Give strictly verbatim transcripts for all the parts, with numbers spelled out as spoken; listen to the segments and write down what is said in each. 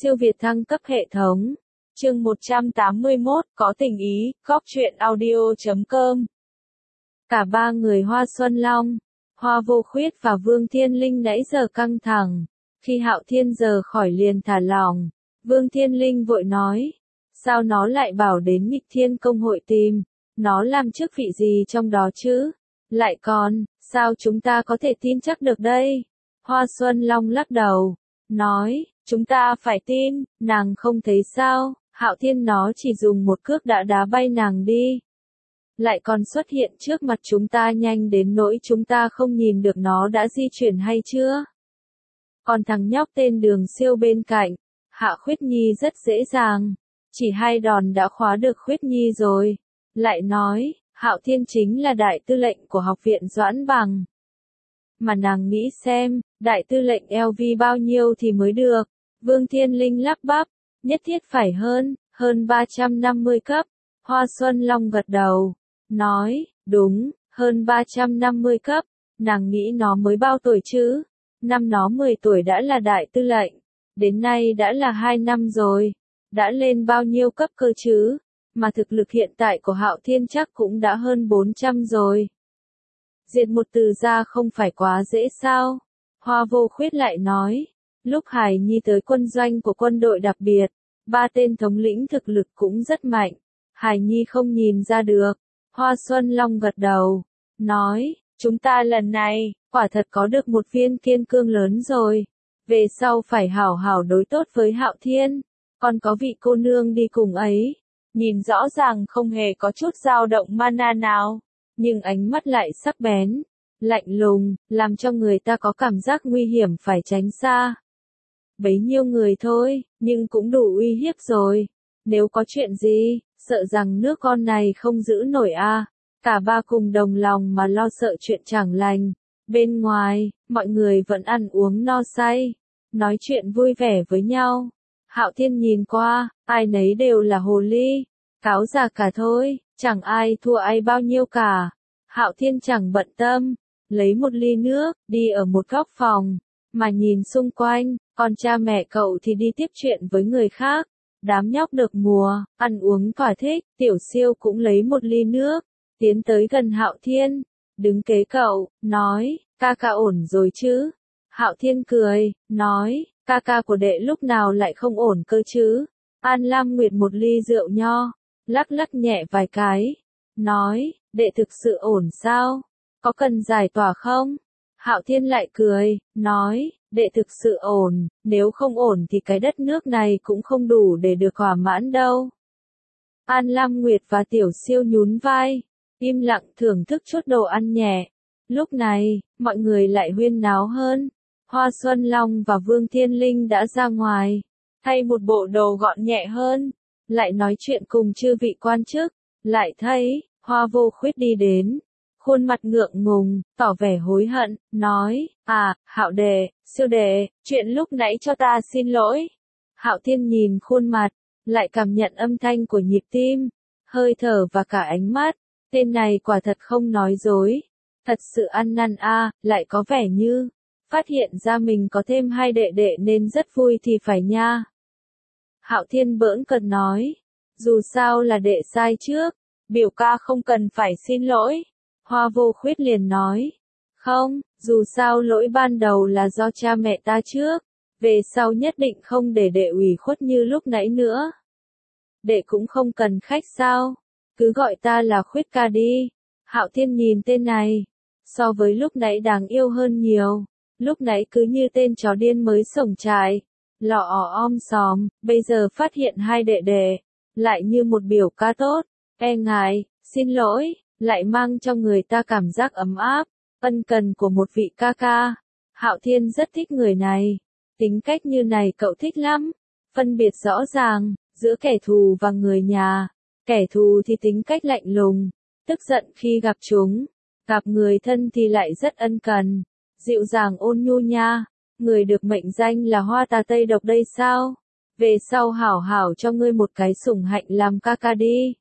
Siêu việt thăng cấp hệ thống. Chương một trăm tám mươi mốt, có tình ý, góc truyện audio chấm com. Cả ba người Hoa Xuân Long, Hoa Vô Khuyết và Vương Thiên Linh nãy giờ căng thẳng. Khi Hạo Thiên rời khỏi liền thả lỏng. Vương Thiên Linh vội nói. Sao nó lại bảo đến Nghịch Thiên Công hội tìm? Nó làm chức vị gì trong đó chứ? Lại còn, sao chúng ta có thể tin chắc được đây? Hoa Xuân Long lắc đầu. Nói, chúng ta phải tin, nàng không thấy sao? Hạo Thiên nó chỉ dùng một cước đã đá bay nàng đi. Lại còn xuất hiện trước mặt chúng ta nhanh đến nỗi chúng ta không nhìn được nó đã di chuyển hay chưa? Còn thằng nhóc tên Đường Siêu bên cạnh, Hạ Khuyết Nhi rất dễ dàng. Chỉ hai đòn đã khóa được Khuyết Nhi rồi. Lại nói, Hạo Thiên chính là đại tư lệnh của học viện Doãn Bằng. Mà nàng nghĩ xem, đại tư lệnh lv bao nhiêu thì mới được. Vương Thiên Linh lắp bắp, nhất thiết phải hơn, hơn ba trăm năm mươi cấp. Hoa Xuân Long gật đầu, nói, đúng, hơn ba trăm năm mươi cấp. Nàng nghĩ nó mới bao tuổi chứ? Năm nó mười tuổi đã là đại tư lệnh. Đến nay đã là hai năm rồi. Đã lên bao nhiêu cấp cơ chứ? Mà thực lực hiện tại của Hạo Thiên chắc cũng đã hơn bốn trăm rồi. Diệt một từ ra không phải quá dễ sao? Hoa Vô Khuyết lại nói. Lúc Hải Nhi tới quân doanh của quân đội đặc biệt, ba tên thống lĩnh thực lực cũng rất mạnh. Hải Nhi không nhìn ra được. Hoa Xuân Long gật đầu, nói, chúng ta lần này, quả thật có được một viên kiên cương lớn rồi. Về sau phải hảo hảo đối tốt với Hạo Thiên. Còn có vị cô nương đi cùng ấy. Nhìn rõ ràng không hề có chút dao động mana nào. Nhưng ánh mắt lại sắc bén, lạnh lùng, làm cho người ta có cảm giác nguy hiểm phải tránh xa. Bấy nhiêu người thôi, nhưng cũng đủ uy hiếp rồi. Nếu có chuyện gì, sợ rằng nước con này không giữ nổi a. À. Cả ba cùng đồng lòng mà lo sợ chuyện chẳng lành. Bên ngoài, mọi người vẫn ăn uống no say, nói chuyện vui vẻ với nhau. Hạo Thiên nhìn qua, ai nấy đều là hồ ly, cáo già cả thôi, chẳng ai thua ai bao nhiêu cả. Hạo Thiên chẳng bận tâm, lấy một ly nước, đi ở một góc phòng, mà nhìn xung quanh, còn cha mẹ cậu thì đi tiếp chuyện với người khác. Đám nhóc được mùa, ăn uống thỏa thích, Tiểu Siêu cũng lấy một ly nước, tiến tới gần Hạo Thiên, đứng kế cậu, nói, ca ca ổn rồi chứ? Hạo Thiên cười, nói, ca ca của đệ lúc nào lại không ổn cơ chứ? An Lam Nguyệt một ly rượu nho, lắc lắc nhẹ vài cái, nói, đệ thực sự ổn sao? Có cần giải tỏa không? Hạo Thiên lại cười, nói, đệ thực sự ổn, nếu không ổn thì cái đất nước này cũng không đủ để được thỏa mãn đâu. An Lam Nguyệt và Tiểu Siêu nhún vai, im lặng thưởng thức chút đồ ăn nhẹ. Lúc này, mọi người lại huyên náo hơn. Hoa Xuân Long và Vương Thiên Linh đã ra ngoài, thay một bộ đồ gọn nhẹ hơn, lại nói chuyện cùng chư vị quan chức. Lại thấy, Hoa Vô Khuyết đi đến, khuôn mặt ngượng ngùng, tỏ vẻ hối hận, nói, à, Hạo đệ, Siêu đệ, chuyện lúc nãy cho ta xin lỗi. Hạo Thiên nhìn khuôn mặt, lại cảm nhận âm thanh của nhịp tim, hơi thở và cả ánh mắt, tên này quả thật không nói dối, thật sự ăn năn a, à, lại có vẻ như phát hiện ra mình có thêm hai đệ đệ nên rất vui thì phải nha. Hạo Thiên bỡn cợt nói, dù sao là đệ sai trước, biểu ca không cần phải xin lỗi. Hoa Vô Khuyết liền nói, không, dù sao lỗi ban đầu là do cha mẹ ta trước, về sau nhất định không để đệ ủy khuất như lúc nãy nữa. Đệ cũng không cần khách sao, cứ gọi ta là Khuyết ca đi. Hạo Thiên nhìn tên này, so với lúc nãy đáng yêu hơn nhiều. Lúc nãy cứ như tên chó điên mới sổng trại, lọ ò om sòm, bây giờ phát hiện hai đệ đệ, lại như một biểu ca tốt, e ngại, xin lỗi, lại mang cho người ta cảm giác ấm áp, ân cần của một vị ca ca. Hạo Thiên rất thích người này, tính cách như này cậu thích lắm, phân biệt rõ ràng, giữa kẻ thù và người nhà. Kẻ thù thì tính cách lạnh lùng, tức giận khi gặp chúng, gặp người thân thì lại rất ân cần, dịu dàng ôn nhu nha. Người được mệnh danh là hoa tà Tây độc đây sao? Về sau hảo hảo cho ngươi một cái sủng hạnh làm ca ca đi.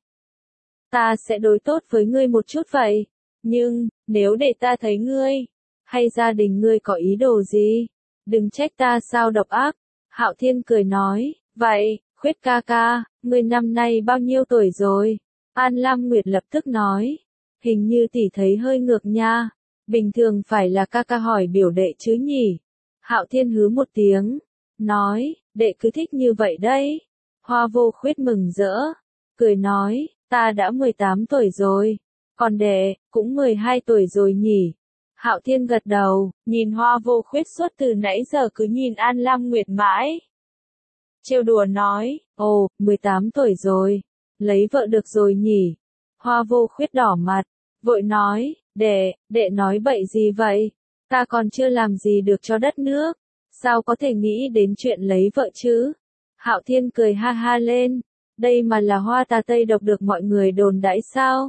Ta sẽ đối tốt với ngươi một chút vậy. Nhưng, nếu để ta thấy ngươi, hay gia đình ngươi có ý đồ gì, đừng trách ta sao độc ác. Hạo Thiên cười nói, vậy, Khuyết ca ca, ngươi năm nay bao nhiêu tuổi rồi? An Lam Nguyệt lập tức nói, hình như tỷ thấy hơi ngược nha, bình thường phải là ca ca hỏi biểu đệ chứ nhỉ? Hạo Thiên hứ một tiếng, nói, đệ cứ thích như vậy đấy. Hoa Vô Khuyết mừng rỡ, cười nói, ta đã mười tám tuổi rồi, còn đệ, cũng mười hai tuổi rồi nhỉ? Hạo Thiên gật đầu, nhìn Hoa Vô Khuyết suốt từ nãy giờ cứ nhìn An Lam Nguyệt mãi. Trêu đùa nói, ồ, mười tám tuổi rồi, lấy vợ được rồi nhỉ? Hoa Vô Khuyết đỏ mặt, vội nói, đệ, đệ nói bậy gì vậy? Ta còn chưa làm gì được cho đất nước, sao có thể nghĩ đến chuyện lấy vợ chứ? Hạo Thiên cười ha ha lên, đây mà là hoa tà Tây độc được mọi người đồn đãi sao?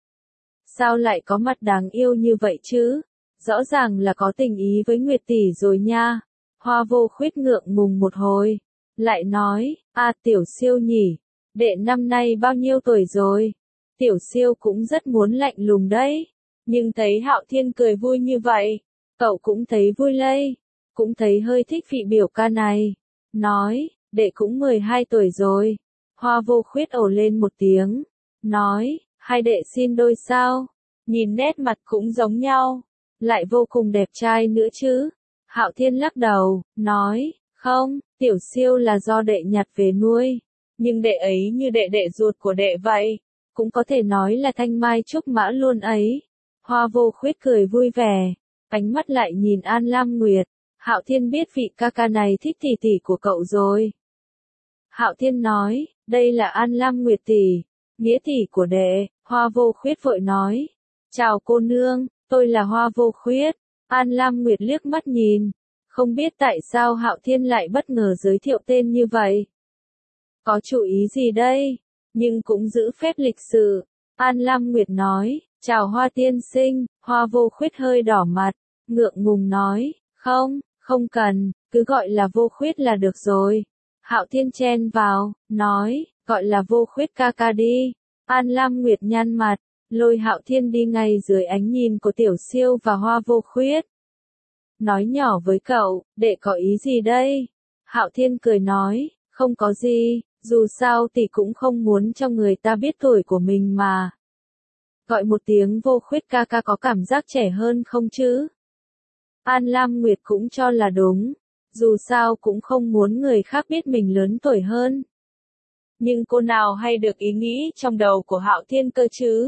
Sao lại có mặt đáng yêu như vậy chứ? Rõ ràng là có tình ý với Nguyệt tỷ rồi nha. Hoa Vô Khuyết ngượng ngùng một hồi, lại nói, a Tiểu Siêu nhỉ, đệ năm nay bao nhiêu tuổi rồi? Tiểu Siêu cũng rất muốn lạnh lùng đấy, nhưng thấy Hạo Thiên cười vui như vậy, cậu cũng thấy vui lây, cũng thấy hơi thích vị biểu ca này. Nói, đệ cũng mười hai tuổi rồi. Hoa Vô Khuyết ồ lên một tiếng, nói, hai đệ xin đôi sao? Nhìn nét mặt cũng giống nhau, lại vô cùng đẹp trai nữa chứ. Hạo Thiên lắc đầu, nói, không, Tiểu Siêu là do đệ nhặt về nuôi, nhưng đệ ấy như đệ đệ ruột của đệ vậy, cũng có thể nói là thanh mai trúc mã luôn ấy. Hoa Vô Khuyết cười vui vẻ, ánh mắt lại nhìn An Lam Nguyệt. Hạo Thiên biết vị ca ca này thích tỷ tỷ của cậu rồi. Hạo Thiên nói, đây là An Lam Nguyệt tỷ, nghĩa tỷ của đệ. Hoa Vô Khuyết vội nói, chào cô nương, tôi là Hoa Vô Khuyết. An Lam Nguyệt liếc mắt nhìn, không biết tại sao Hạo Thiên lại bất ngờ giới thiệu tên như vậy. Có chủ ý gì đây? Nhưng cũng giữ phép lịch sự. An Lam Nguyệt nói, chào Hoa tiên sinh. Hoa Vô Khuyết hơi đỏ mặt, ngượng ngùng nói, không, không cần, cứ gọi là Vô Khuyết là được rồi. Hạo Thiên chen vào, nói, gọi là Vô Khuyết ca ca đi. An Lam Nguyệt nhăn mặt, lôi Hạo Thiên đi ngay dưới ánh nhìn của Tiểu Siêu và Hoa Vô Khuyết. Nói nhỏ với cậu, đệ có ý gì đây? Hạo Thiên cười nói, không có gì, dù sao thì cũng không muốn cho người ta biết tuổi của mình mà. Gọi một tiếng Vô Khuyết ca ca có cảm giác trẻ hơn không chứ? An Lam Nguyệt cũng cho là đúng, dù sao cũng không muốn người khác biết mình lớn tuổi hơn. Nhưng cô nào hay được ý nghĩ trong đầu của Hạo Thiên cơ chứ?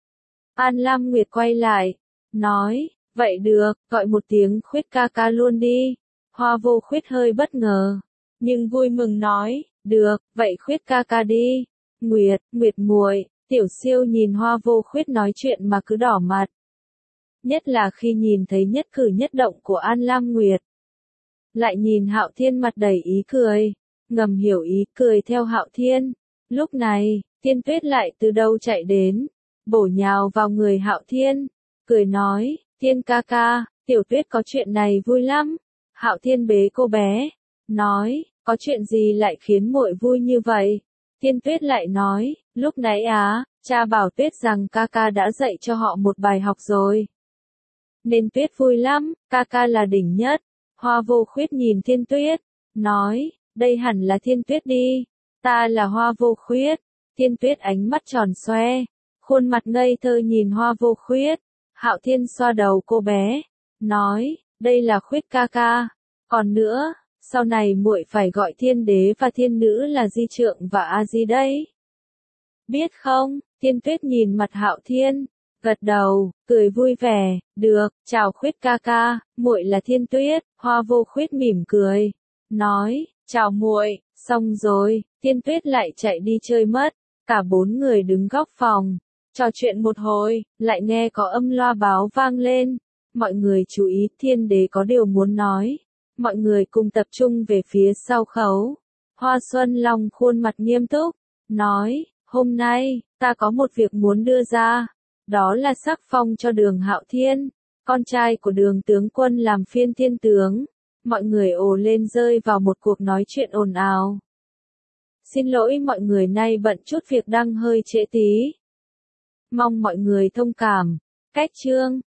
An Lam Nguyệt quay lại, nói, vậy được, gọi một tiếng Khuyết ca ca luôn đi. Hoa Vô Khuyết hơi bất ngờ, nhưng vui mừng nói, được, vậy Khuyết ca ca đi. Nguyệt, Nguyệt muội. Tiểu Siêu nhìn Hoa Vô Khuyết nói chuyện mà cứ đỏ mặt. Nhất là khi nhìn thấy nhất cử nhất động của An Lam Nguyệt. Lại nhìn Hạo Thiên mặt đầy ý cười, ngầm hiểu ý cười theo Hạo Thiên. Lúc này, Thiên Tuyết lại từ đâu chạy đến, bổ nhào vào người Hạo Thiên, cười nói, Thiên ca ca, Tiểu Tuyết có chuyện này vui lắm. Hạo Thiên bế cô bé, nói, có chuyện gì lại khiến muội vui như vậy? Thiên Tuyết lại nói, lúc nãy á, cha bảo Tuyết rằng ca ca đã dạy cho họ một bài học rồi. Nên Tuyết vui lắm, ca ca là đỉnh nhất. Hoa Vô Khuyết nhìn Thiên Tuyết, nói, đây hẳn là Thiên Tuyết đi, ta là Hoa Vô Khuyết. Thiên Tuyết ánh mắt tròn xoe, khuôn mặt ngây thơ nhìn Hoa Vô Khuyết. Hạo Thiên xoa đầu cô bé, nói, đây là Khuyết ca ca, còn nữa, sau này muội phải gọi Thiên Đế và Thiên Nữ là Di Trượng và A Di đấy. Biết không? Thiên Tuyết nhìn mặt Hạo Thiên, gật đầu, cười vui vẻ, được, chào Khuyết ca ca, muội là Thiên Tuyết. Hoa Vô Khuyết mỉm cười, nói, chào muội. Xong rồi, Thiên Tuyết lại chạy đi chơi mất. Cả bốn người đứng góc phòng, trò chuyện một hồi, lại nghe có âm loa báo vang lên. Mọi người chú ý, Thiên Đế có điều muốn nói. Mọi người cùng tập trung về phía sau khấu. Hoa Xuân Long khuôn mặt nghiêm túc, nói, hôm nay, ta có một việc muốn đưa ra. Đó là sắc phong cho Đường Hạo Thiên, con trai của Đường tướng quân làm phiên thiên tướng. Mọi người ồ lên rơi vào một cuộc nói chuyện ồn ào. Xin lỗi mọi người, nay bận chút việc đang hơi trễ tí. Mong mọi người thông cảm. Cách chương